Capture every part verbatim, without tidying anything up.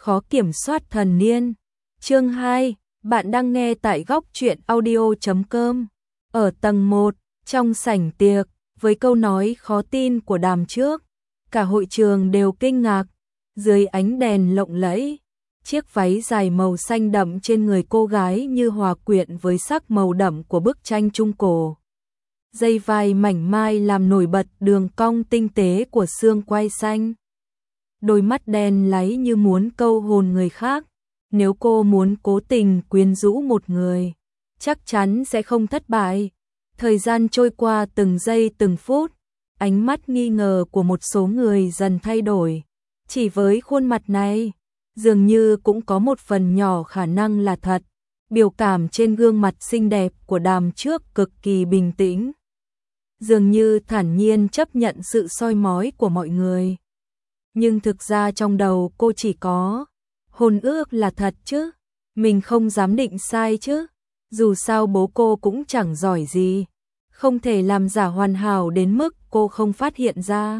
khó kiểm soát thần niên. Chương hai, bạn đang nghe tại góc truyện audio chấm com. Ở tầng một, trong sảnh tiệc, với câu nói khó tin của Đàm Trước, cả hội trường đều kinh ngạc. Dưới ánh đèn lộng lẫy, chiếc váy dài màu xanh đậm trên người cô gái như hòa quyện với sắc màu đậm của bức tranh trung cổ. Dây vai mảnh mai làm nổi bật đường cong tinh tế của xương quai xanh. Đôi mắt đen láy như muốn câu hồn người khác. Nếu cô muốn cố tình quyến rũ một người, chắc chắn sẽ không thất bại. Thời gian trôi qua từng giây từng phút, ánh mắt nghi ngờ của một số người dần thay đổi. Chỉ với khuôn mặt này, dường như cũng có một phần nhỏ khả năng là thật. Biểu cảm trên gương mặt xinh đẹp của Đàm Trước cực kỳ bình tĩnh, dường như thản nhiên chấp nhận sự soi mói của mọi người. Nhưng thực ra trong đầu cô chỉ có hôn ước là thật chứ, mình không dám định sai chứ. Dù sao bố cô cũng chẳng giỏi gì, không thể làm giả hoàn hảo đến mức cô không phát hiện ra.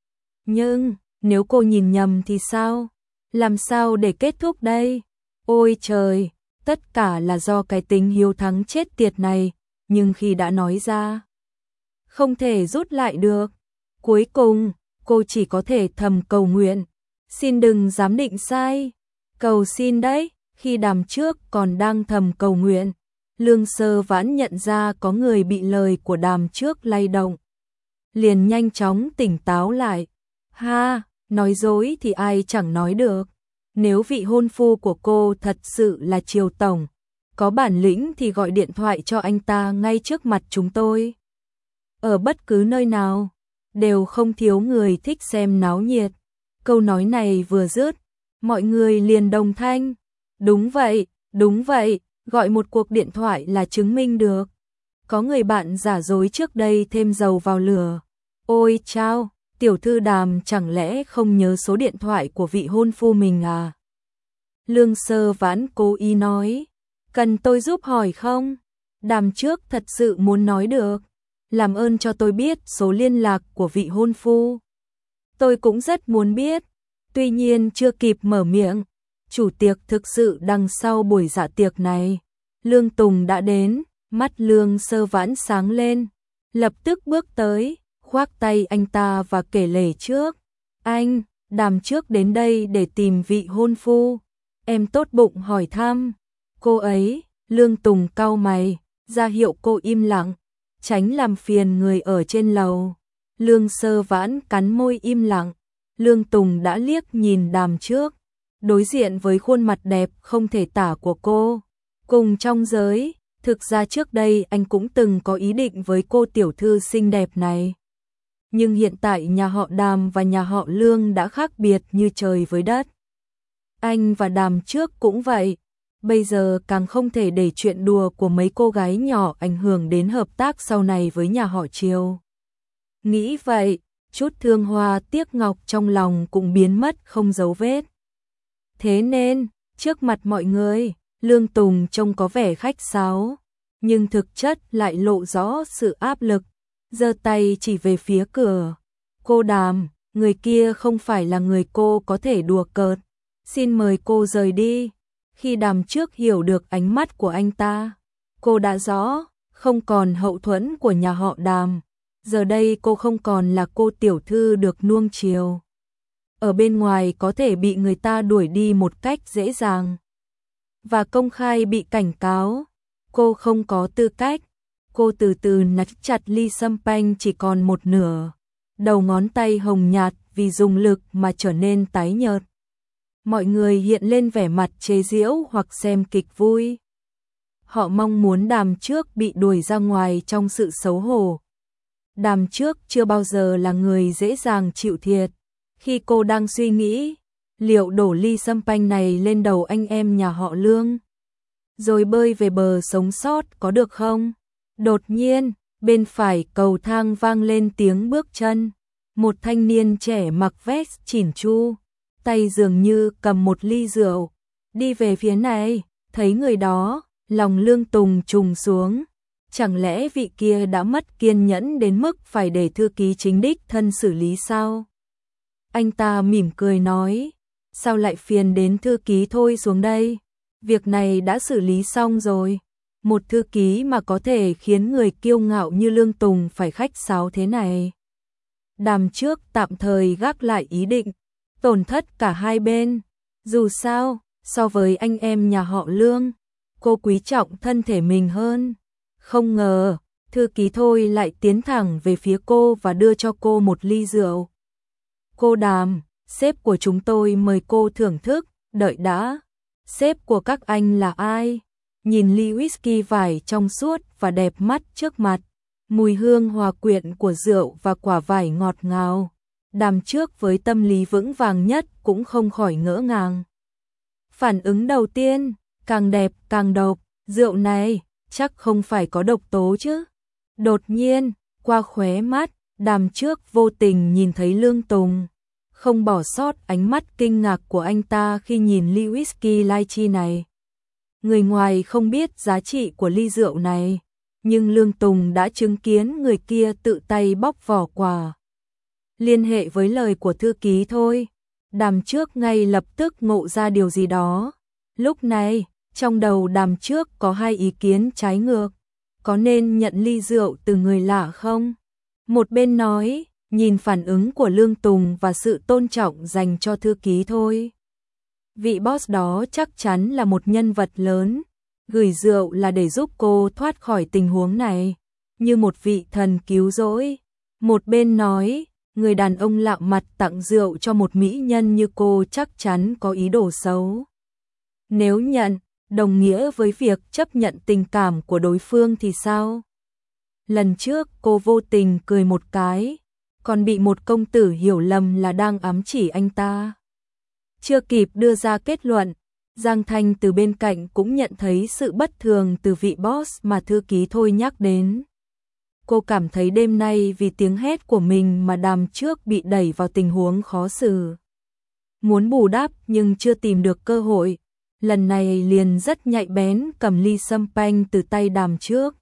Nhưng nếu cô nhìn nhầm thì sao? Làm sao để kết thúc đây? Ôi trời, tất cả là do cái tính hiếu thắng chết tiệt này, nhưng khi đã nói ra, không thể rút lại được. Cuối cùng, cô chỉ có thể thầm cầu nguyện, xin đừng dám định sai. Cầu xin đấy. Khi Đàm Trước còn đang thầm cầu nguyện, Lương Sơ Vãn nhận ra có người bị lời của Đàm Trước lay động, liền nhanh chóng tỉnh táo lại. Ha, nói dối thì ai chẳng nói được. Nếu vị hôn phu của cô thật sự là Triều tổng, có bản lĩnh thì gọi điện thoại cho anh ta ngay trước mặt chúng tôi. Ở bất cứ nơi nào, đều không thiếu người thích xem náo nhiệt. Câu nói này vừa dứt, mọi người liền đồng thanh. Đúng vậy, đúng vậy, gọi một cuộc điện thoại là chứng minh được. Có người bạn giả dối trước đây thêm dầu vào lửa. Ôi chao, tiểu thư Đàm chẳng lẽ không nhớ số điện thoại của vị hôn phu mình à? Lương Sơ Vãn cố ý nói, cần tôi giúp hỏi không? Đàm Trước thật sự muốn nói được, làm ơn cho tôi biết số liên lạc của vị hôn phu. Tôi cũng rất muốn biết. Tuy nhiên chưa kịp mở miệng, chủ tiệc thực sự đằng sau buổi dạ tiệc này, Lương Tùng đã đến. Mắt Lương Sơ Vãn sáng lên, lập tức bước tới, khoác tay anh ta và kể lể trước. Anh, Đàm Trước đến đây để tìm vị hôn phu. Em tốt bụng hỏi thăm. Cô ấy, Lương Tùng cau mày, ra hiệu cô im lặng, tránh làm phiền người ở trên lầu. Lương Sơ Vãn cắn môi im lặng. Lương Tùng đã liếc nhìn Đàm Trước, đối diện với khuôn mặt đẹp không thể tả của cô. Cùng trong giới, thực ra trước đây anh cũng từng có ý định với cô tiểu thư xinh đẹp này. Nhưng hiện tại nhà họ Đàm và nhà họ Lương đã khác biệt như trời với đất. Anh và Đàm Trước cũng vậy, bây giờ càng không thể để chuyện đùa của mấy cô gái nhỏ ảnh hưởng đến hợp tác sau này với nhà họ Triều. Nghĩ vậy, chút thương hoa tiếc ngọc trong lòng cũng biến mất không dấu vết. Thế nên, trước mặt mọi người, Lương Tùng trông có vẻ khách sáo, nhưng thực chất lại lộ rõ sự áp lực, giơ tay chỉ về phía cửa. Cô Đàm, người kia không phải là người cô có thể đùa cợt, xin mời cô rời đi. Khi Đàm Trước hiểu được ánh mắt của anh ta, cô đã rõ, không còn hậu thuẫn của nhà họ Đàm. Giờ đây cô không còn là cô tiểu thư được nuông chiều, ở bên ngoài có thể bị người ta đuổi đi một cách dễ dàng và công khai bị cảnh cáo. Cô không có tư cách. Cô từ từ nắm chặt ly sâm panh chỉ còn một nửa, đầu ngón tay hồng nhạt vì dùng lực mà trở nên tái nhợt. Mọi người hiện lên vẻ mặt chế giễu hoặc xem kịch vui. Họ mong muốn Đàm Trước bị đuổi ra ngoài trong sự xấu hổ. Đàm Trước chưa bao giờ là người dễ dàng chịu thiệt. Khi cô đang suy nghĩ, liệu đổ ly sâm panh này lên đầu anh em nhà họ Lương, rồi bơi về bờ sống sót có được không? Đột nhiên, bên phải cầu thang vang lên tiếng bước chân. Một thanh niên trẻ mặc vest chỉn chu, tay dường như cầm một ly rượu, đi về phía này. Thấy người đó, lòng Lương Tùng trùng xuống. Chẳng lẽ vị kia đã mất kiên nhẫn đến mức phải để thư ký chính đích thân xử lý sao? Anh ta mỉm cười nói, sao lại phiền đến thư ký thôi xuống đây? Việc này đã xử lý xong rồi. Một thư ký mà có thể khiến người kiêu ngạo như Lương Tùng phải khách sáo thế này. Đàm trước tạm thời gác lại ý định, tổn thất cả hai bên. Dù sao, so với anh em nhà họ Lương, cô quý trọng thân thể mình hơn. Không ngờ, thư ký Thôi lại tiến thẳng về phía cô và đưa cho cô một ly rượu. Cô Đàm, sếp của chúng tôi mời cô thưởng thức, đợi đã. Sếp của các anh là ai? Nhìn ly whisky vải trong suốt và đẹp mắt trước mặt, mùi hương hòa quyện của rượu và quả vải ngọt ngào. Đàm trước với tâm lý vững vàng nhất cũng không khỏi ngỡ ngàng. Phản ứng đầu tiên, càng đẹp càng độc, rượu này chắc không phải có độc tố chứ. Đột nhiên, qua khóe mắt, Đàm trước vô tình nhìn thấy Lương Tùng. Không bỏ sót ánh mắt kinh ngạc của anh ta khi nhìn ly whisky lychee này. Người ngoài không biết giá trị của ly rượu này, nhưng Lương Tùng đã chứng kiến người kia tự tay bóc vỏ quả. Liên hệ với lời của thư ký Thôi, Đàm trước ngay lập tức ngộ ra điều gì đó. Lúc này, trong đầu Đàm trước có hai ý kiến trái ngược. Có nên nhận ly rượu từ người lạ không? Một bên nói, nhìn phản ứng của Lương Tùng và sự tôn trọng dành cho thư ký Thôi. Vị boss đó chắc chắn là một nhân vật lớn, gửi rượu là để giúp cô thoát khỏi tình huống này, như một vị thần cứu rỗi. Một bên nói, người đàn ông lạ mặt tặng rượu cho một mỹ nhân như cô chắc chắn có ý đồ xấu. Nếu nhận, đồng nghĩa với việc chấp nhận tình cảm của đối phương thì sao? Lần trước cô vô tình cười một cái, còn bị một công tử hiểu lầm là đang ám chỉ anh ta. Chưa kịp đưa ra kết luận, Giang Thanh từ bên cạnh cũng nhận thấy sự bất thường từ vị boss mà thư ký Thôi nhắc đến. Cô cảm thấy đêm nay vì tiếng hét của mình mà Đàm trước bị đẩy vào tình huống khó xử. Muốn bù đắp nhưng chưa tìm được cơ hội, lần này liền rất nhạy bén cầm ly champagne từ tay Đàm trước.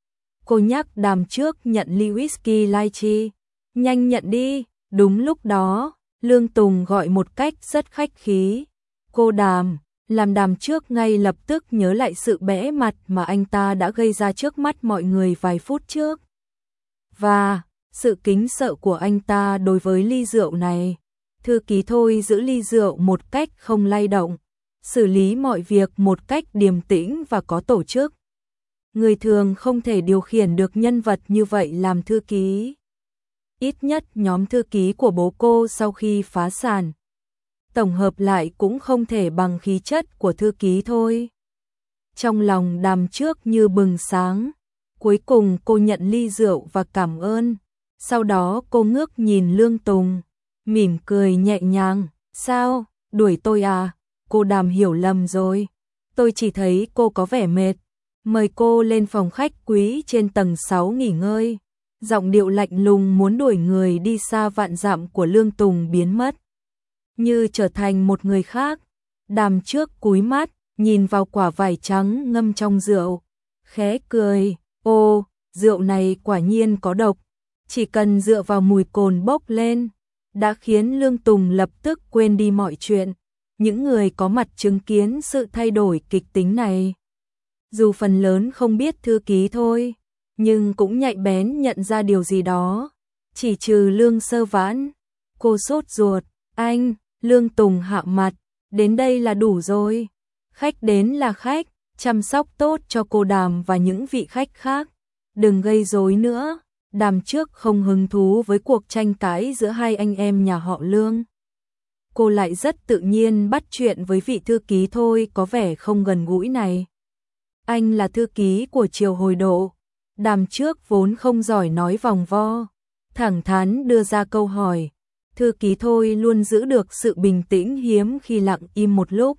Cô nhắc Đàm trước nhận ly whisky lychee, nhanh nhận đi. Đúng lúc đó, Lương Tùng gọi một cách rất khách khí. Cô Đàm, làm Đàm trước ngay lập tức nhớ lại sự bẽ mặt mà anh ta đã gây ra trước mắt mọi người vài phút trước. Và, sự kính sợ của anh ta đối với ly rượu này. Thư ký Thôi giữ ly rượu một cách không lay động, xử lý mọi việc một cách điềm tĩnh và có tổ chức. Người thường không thể điều khiển được nhân vật như vậy làm thư ký. Ít nhất nhóm thư ký của bố cô sau khi phá sản, tổng hợp lại cũng không thể bằng khí chất của thư ký Thôi. Trong lòng Đàm trước như bừng sáng, cuối cùng cô nhận ly rượu và cảm ơn. Sau đó cô ngước nhìn Lương Tùng, mỉm cười nhẹ nhàng. Sao, đuổi tôi à? Cô Đàm hiểu lầm rồi. Tôi chỉ thấy cô có vẻ mệt. Mời cô lên phòng khách quý trên tầng sáu nghỉ ngơi. Giọng điệu lạnh lùng muốn đuổi người đi xa vạn dặm của Lương Tùng biến mất, như trở thành một người khác. Đàm trước cúi mắt, nhìn vào quả vải trắng ngâm trong rượu, khẽ cười. Ô, rượu này quả nhiên có độc. Chỉ cần dựa vào mùi cồn bốc lên, đã khiến Lương Tùng lập tức quên đi mọi chuyện. Những người có mặt chứng kiến sự thay đổi kịch tính này, dù phần lớn không biết thư ký Thôi, nhưng cũng nhạy bén nhận ra điều gì đó. Chỉ trừ Lương Sơ Vãn. Cô sốt ruột. Anh, Lương Tùng hạ mặt. Đến đây là đủ rồi. Khách đến là khách, chăm sóc tốt cho cô Đàm và những vị khách khác. Đừng gây rối nữa. Đàm trước không hứng thú với cuộc tranh cãi giữa hai anh em nhà họ Lương. Cô lại rất tự nhiên bắt chuyện với vị thư ký Thôi có vẻ không gần gũi này. Anh là thư ký của Triều Hồi Độ. Đàm trước vốn không giỏi nói vòng vo, thẳng thắn đưa ra câu hỏi. Thư ký Thôi luôn giữ được sự bình tĩnh hiếm khi lặng im một lúc.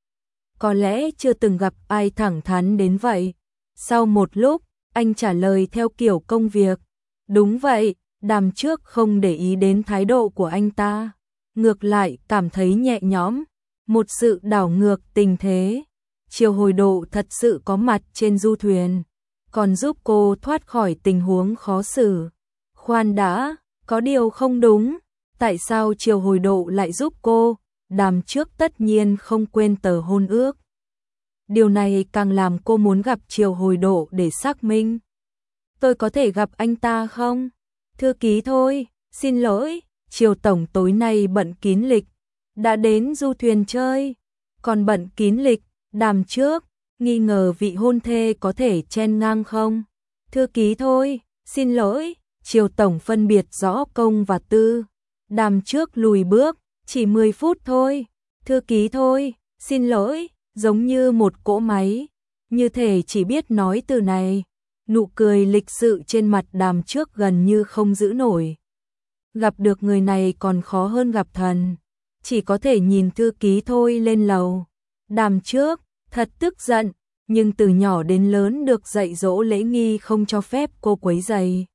Có lẽ chưa từng gặp ai thẳng thắn đến vậy. Sau một lúc, anh trả lời theo kiểu công việc. Đúng vậy. Đàm trước không để ý đến thái độ của anh ta, ngược lại cảm thấy nhẹ nhõm. Một sự đảo ngược tình thế. Triều Hồi Độ thật sự có mặt trên du thuyền, còn giúp cô thoát khỏi tình huống khó xử. Khoan đã, có điều không đúng. Tại sao Triều Hồi Độ lại giúp cô? Đàm trước tất nhiên không quên tờ hôn ước. Điều này càng làm cô muốn gặp Triều Hồi Độ để xác minh. Tôi có thể gặp anh ta không? Thư ký thôi, xin lỗi, Triều Tổng tối nay bận kín lịch, đã đến du thuyền chơi, còn bận kín lịch, Đàm trước, nghi ngờ vị hôn thê có thể chen ngang không? Thư ký thôi, xin lỗi, Triều Tổng phân biệt rõ công và tư. Đàm trước lùi bước, chỉ mười phút thôi, thư ký thôi, xin lỗi, giống như một cỗ máy, như thể chỉ biết nói từ này. Nụ cười lịch sự trên mặt Đàm trước gần như không giữ nổi. Gặp được người này còn khó hơn gặp thần, chỉ có thể nhìn thư ký thôi lên lầu. Đàm trước, thật tức giận, nhưng từ nhỏ đến lớn được dạy dỗ lễ nghi không cho phép cô quấy rầy.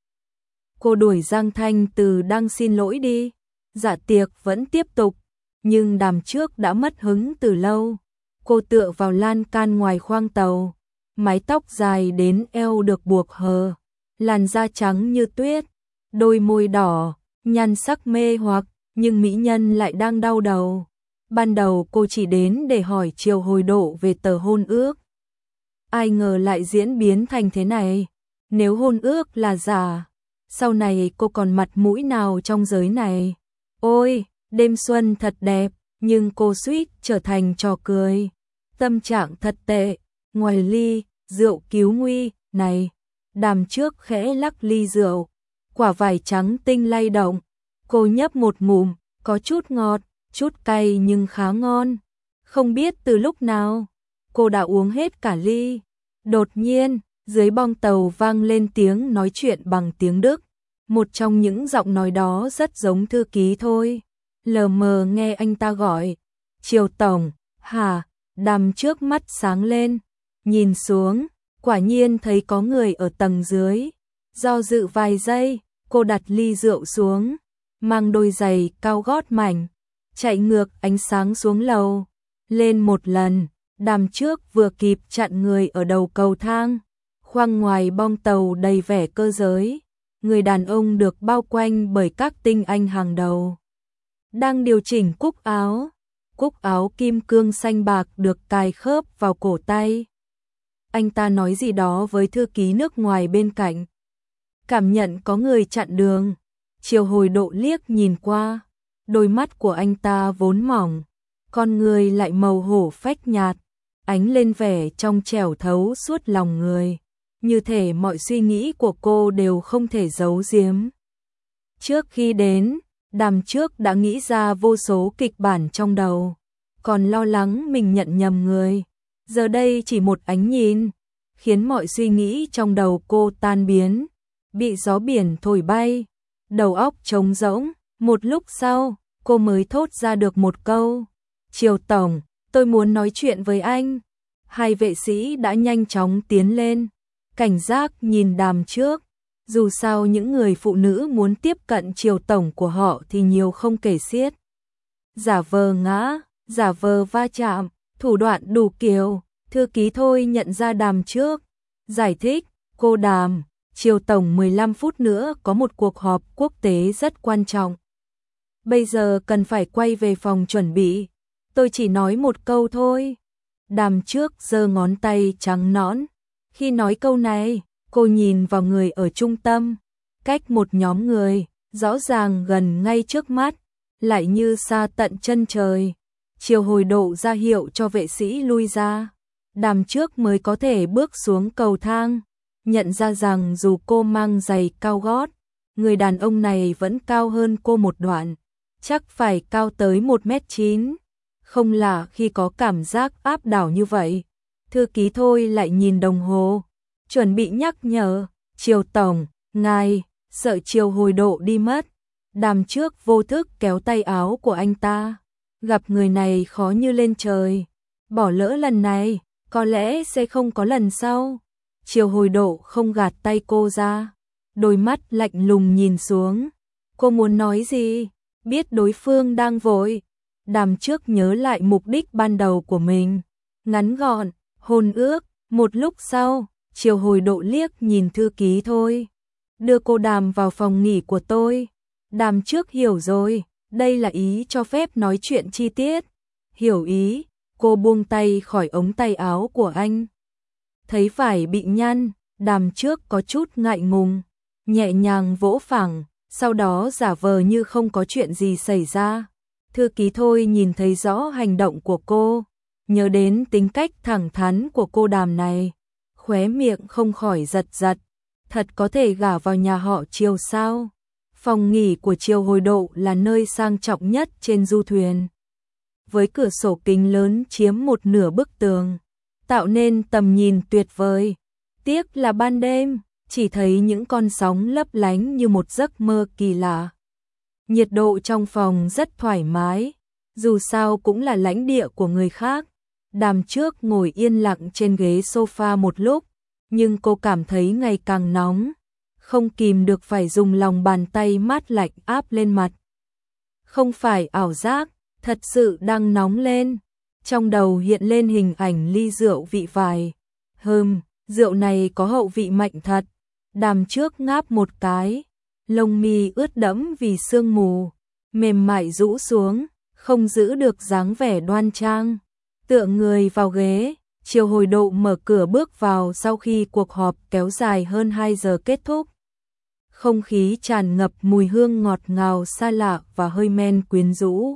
Cô đuổi Giang Thanh Từ đang xin lỗi đi. Dạ tiệc vẫn tiếp tục, nhưng Đàm trước đã mất hứng từ lâu. Cô tựa vào lan can ngoài khoang tàu, mái tóc dài đến eo được buộc hờ, làn da trắng như tuyết, đôi môi đỏ, nhan sắc mê hoặc, nhưng mỹ nhân lại đang đau đầu. Ban đầu cô chỉ đến để hỏi Triều Hồi Độ về tờ hôn ước. Ai ngờ lại diễn biến thành thế này. Nếu hôn ước là giả, sau này cô còn mặt mũi nào trong giới này? Ôi, đêm xuân thật đẹp, nhưng cô suýt trở thành trò cười. Tâm trạng thật tệ, ngoài ly, rượu cứu nguy, này. Đàm trước khẽ lắc ly rượu, quả vải trắng tinh lay động. Cô nhấp một ngụm, có chút ngọt, chút cay nhưng khá ngon. Không biết từ lúc nào, cô đã uống hết cả ly. Đột nhiên, dưới bong tàu vang lên tiếng nói chuyện bằng tiếng Đức. Một trong những giọng nói đó rất giống thư ký thôi. Lờ mờ nghe anh ta gọi. Triều Tổng, hả? Đàm trước mắt sáng lên. Nhìn xuống, quả nhiên thấy có người ở tầng dưới. Do dự vài giây, cô đặt ly rượu xuống. Mang đôi giày cao gót mảnh. Chạy ngược ánh sáng xuống lầu. Lên một lần, Đàm trước vừa kịp chặn người ở đầu cầu thang. Khoang ngoài bong tàu đầy vẻ cơ giới. Người đàn ông được bao quanh bởi các tinh anh hàng đầu. Đang điều chỉnh cúc áo. Cúc áo kim cương xanh bạc được cài khớp vào cổ tay. Anh ta nói gì đó với thư ký nước ngoài bên cạnh. Cảm nhận có người chặn đường. Triều Hồi Độ liếc nhìn qua. Đôi mắt của anh ta vốn mỏng. Con người lại màu hổ phách nhạt. Ánh lên vẻ trong trẻo thấu suốt lòng người. Như thể mọi suy nghĩ của cô đều không thể giấu giếm. Trước khi đến, Đàm trước đã nghĩ ra vô số kịch bản trong đầu, còn lo lắng mình nhận nhầm người. Giờ đây chỉ một ánh nhìn, khiến mọi suy nghĩ trong đầu cô tan biến, bị gió biển thổi bay, đầu óc trống rỗng. Một lúc sau, cô mới thốt ra được một câu. Triều Tổng, tôi muốn nói chuyện với anh. Hai vệ sĩ đã nhanh chóng tiến lên. Cảnh giác nhìn Đàm trước, dù sao những người phụ nữ muốn tiếp cận Triều Tổng của họ thì nhiều không kể xiết. Giả vờ ngã, giả vờ va chạm, thủ đoạn đủ kiểu. Thư ký thôi nhận ra Đàm trước, giải thích, cô Đàm, Triều Tổng mười lăm phút nữa có một cuộc họp quốc tế rất quan trọng. Bây giờ cần phải quay về phòng chuẩn bị, tôi chỉ nói một câu thôi. Đàm trước giơ ngón tay trắng nõn. Khi nói câu này, cô nhìn vào người ở trung tâm, cách một nhóm người, rõ ràng gần ngay trước mắt, lại như xa tận chân trời. Triều Hồi Độ ra hiệu cho vệ sĩ lui ra. Đàm trước mới có thể bước xuống cầu thang, nhận ra rằng dù cô mang giày cao gót, người đàn ông này vẫn cao hơn cô một đoạn, chắc phải cao tới một mét chín. Không lạ khi có cảm giác áp đảo như vậy. Thư ký thôi lại nhìn đồng hồ, chuẩn bị nhắc nhở, Triều Tổng, ngài, sợ Triều Hồi Độ đi mất. Đàm trước vô thức kéo tay áo của anh ta, gặp người này khó như lên trời. Bỏ lỡ lần này, có lẽ sẽ không có lần sau. Triều Hồi Độ không gạt tay cô ra, đôi mắt lạnh lùng nhìn xuống. Cô muốn nói gì? Biết đối phương đang vội. Đàm trước nhớ lại mục đích ban đầu của mình. Ngắn gọn, hôn ước. Một lúc sau, Triều Hồi Độ liếc nhìn thư ký thôi. Đưa cô Đàm vào phòng nghỉ của tôi. Đàm trước hiểu rồi, Đây là ý cho phép nói chuyện chi tiết. Hiểu ý, cô buông tay khỏi ống tay áo của anh. Thấy phải bị nhăn, Đàm Trước có chút ngại ngùng, nhẹ nhàng vỗ phẳng, sau đó giả vờ như không có chuyện gì xảy ra. Thư ký Thôi nhìn thấy rõ hành động của cô, nhớ đến tính cách thẳng thắn của cô Đàm này, khóe miệng không khỏi giật giật. Thật có thể gả vào nhà họ Triều sao? Phòng nghỉ của Triều Hồi Độ là nơi sang trọng nhất trên du thuyền, với cửa sổ kính lớn chiếm một nửa bức tường, tạo nên tầm nhìn tuyệt vời. Tiếc là ban đêm, chỉ thấy những con sóng lấp lánh như một giấc mơ kỳ lạ. Nhiệt độ trong phòng rất thoải mái, dù sao cũng là lãnh địa của người khác. Đàm Trước ngồi yên lặng trên ghế sofa một lúc, nhưng cô cảm thấy ngày càng nóng, không kìm được phải dùng lòng bàn tay mát lạnh áp lên mặt. Không phải ảo giác, thật sự đang nóng lên. Trong đầu hiện lên hình ảnh ly rượu vị vải. Hừm, rượu này có hậu vị mạnh thật. Đàm Trước ngáp một cái, lông mi ướt đẫm vì sương mù, mềm mại rũ xuống, không giữ được dáng vẻ đoan trang. Tựa người vào ghế, Triều Hồi Độ mở cửa bước vào sau khi cuộc họp kéo dài hơn hai giờ kết thúc. Không khí tràn ngập mùi hương ngọt ngào xa lạ và hơi men quyến rũ.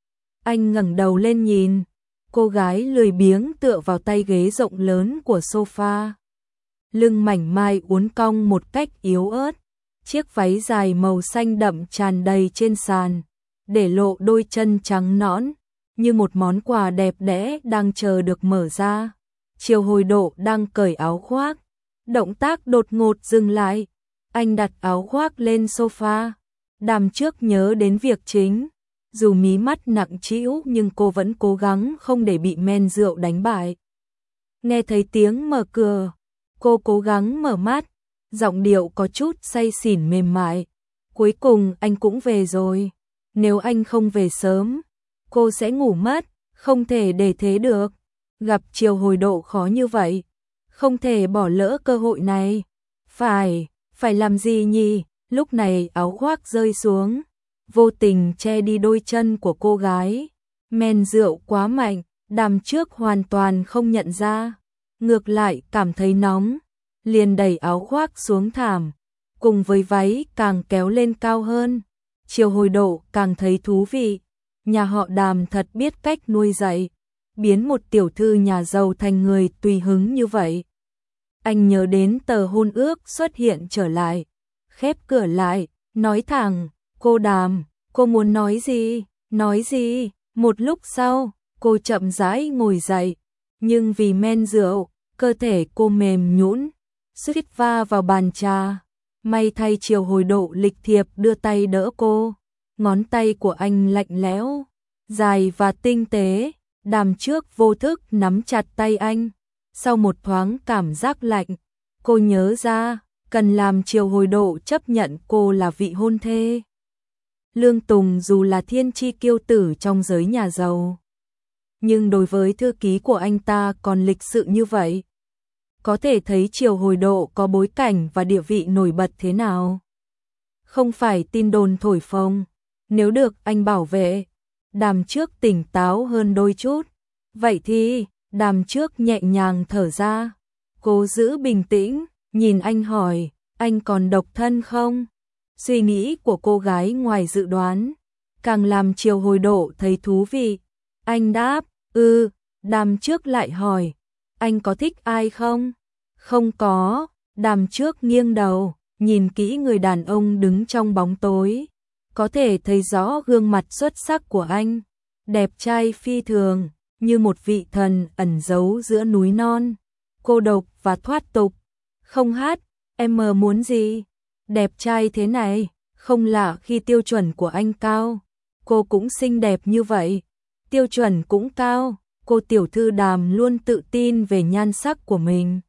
Anh ngẩng đầu lên nhìn, cô gái lười biếng tựa vào tay ghế rộng lớn của sofa. Lưng mảnh mai uốn cong một cách yếu ớt, chiếc váy dài màu xanh đậm tràn đầy trên sàn, để lộ đôi chân trắng nõn, như một món quà đẹp đẽ đang chờ được mở ra. Triều Hồi Độ đang cởi áo khoác, động tác đột ngột dừng lại, anh đặt áo khoác lên sofa. Đàm Trước nhớ đến việc chính, dù mí mắt nặng trĩu nhưng cô vẫn cố gắng không để bị men rượu đánh bại. Nghe thấy tiếng mở cửa, cô cố gắng mở mắt, giọng điệu có chút say xỉn mềm mại. Cuối cùng anh cũng về rồi, nếu anh không về sớm, cô sẽ ngủ mất, không thể để thế được. Gặp Triều Hồi Độ khó như vậy, không thể bỏ lỡ cơ hội này. Phải, phải làm gì nhỉ? Lúc này áo khoác rơi xuống, vô tình che đi đôi chân của cô gái. Men rượu quá mạnh, Đàm Trước hoàn toàn không nhận ra, ngược lại cảm thấy nóng, liền đẩy áo khoác xuống thảm, cùng với váy càng kéo lên cao hơn. Triều Hồi Độ càng thấy thú vị, nhà họ Đàm thật biết cách nuôi dạy, biến một tiểu thư nhà giàu thành người tùy hứng như vậy. Anh nhớ đến tờ hôn ước xuất hiện trở lại, khép cửa lại, nói thẳng, cô Đàm, cô muốn nói gì, nói gì. Một lúc sau, cô chậm rãi ngồi dậy, nhưng vì men rượu, cơ thể cô mềm nhũn, suýt va vào bàn trà. May thay Triều Hồi Độ lịch thiệp đưa tay đỡ cô, ngón tay của anh lạnh lẽo, dài và tinh tế. Đàm Trước vô thức nắm chặt tay anh. Sau một thoáng cảm giác lạnh, cô nhớ ra, cần làm Triều Hồi Độ chấp nhận cô là vị hôn thê. Lương Tùng dù là thiên chi kiêu tử trong giới nhà giàu, nhưng đối với thư ký của anh ta còn lịch sự như vậy. Có thể thấy Triều Hồi Độ có bối cảnh và địa vị nổi bật thế nào. Không phải tin đồn thổi phồng, nếu được anh bảo vệ. Đàm Trước tỉnh táo hơn đôi chút. Vậy thì, Đàm Trước nhẹ nhàng thở ra, cố giữ bình tĩnh, nhìn anh hỏi, anh còn độc thân không? Suy nghĩ của cô gái ngoài dự đoán, càng làm Triều Hồi Độ thấy thú vị. Anh đáp, ừ. Đàm Trước lại hỏi, anh có thích ai không? Không có. Đàm Trước nghiêng đầu, nhìn kỹ người đàn ông đứng trong bóng tối, có thể thấy rõ gương mặt xuất sắc của anh, đẹp trai phi thường, như một vị thần ẩn giấu giữa núi non, cô độc và thoát tục. Không hát, em mơ muốn gì? Đẹp trai thế này, không lạ khi tiêu chuẩn của anh cao. Cô cũng xinh đẹp như vậy, tiêu chuẩn cũng cao. Cô tiểu thư Đàm luôn tự tin về nhan sắc của mình.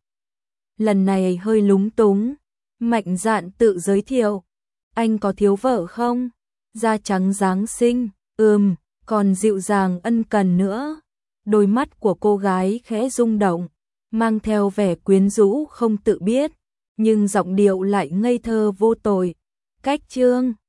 Lần này hơi lúng túng, mạnh dạn tự giới thiệu. Anh có thiếu vợ không? Da trắng dáng xinh, ừm, còn dịu dàng ân cần nữa. Đôi mắt của cô gái khẽ rung động, mang theo vẻ quyến rũ không tự biết, nhưng giọng điệu lại ngây thơ vô tội. Cách chương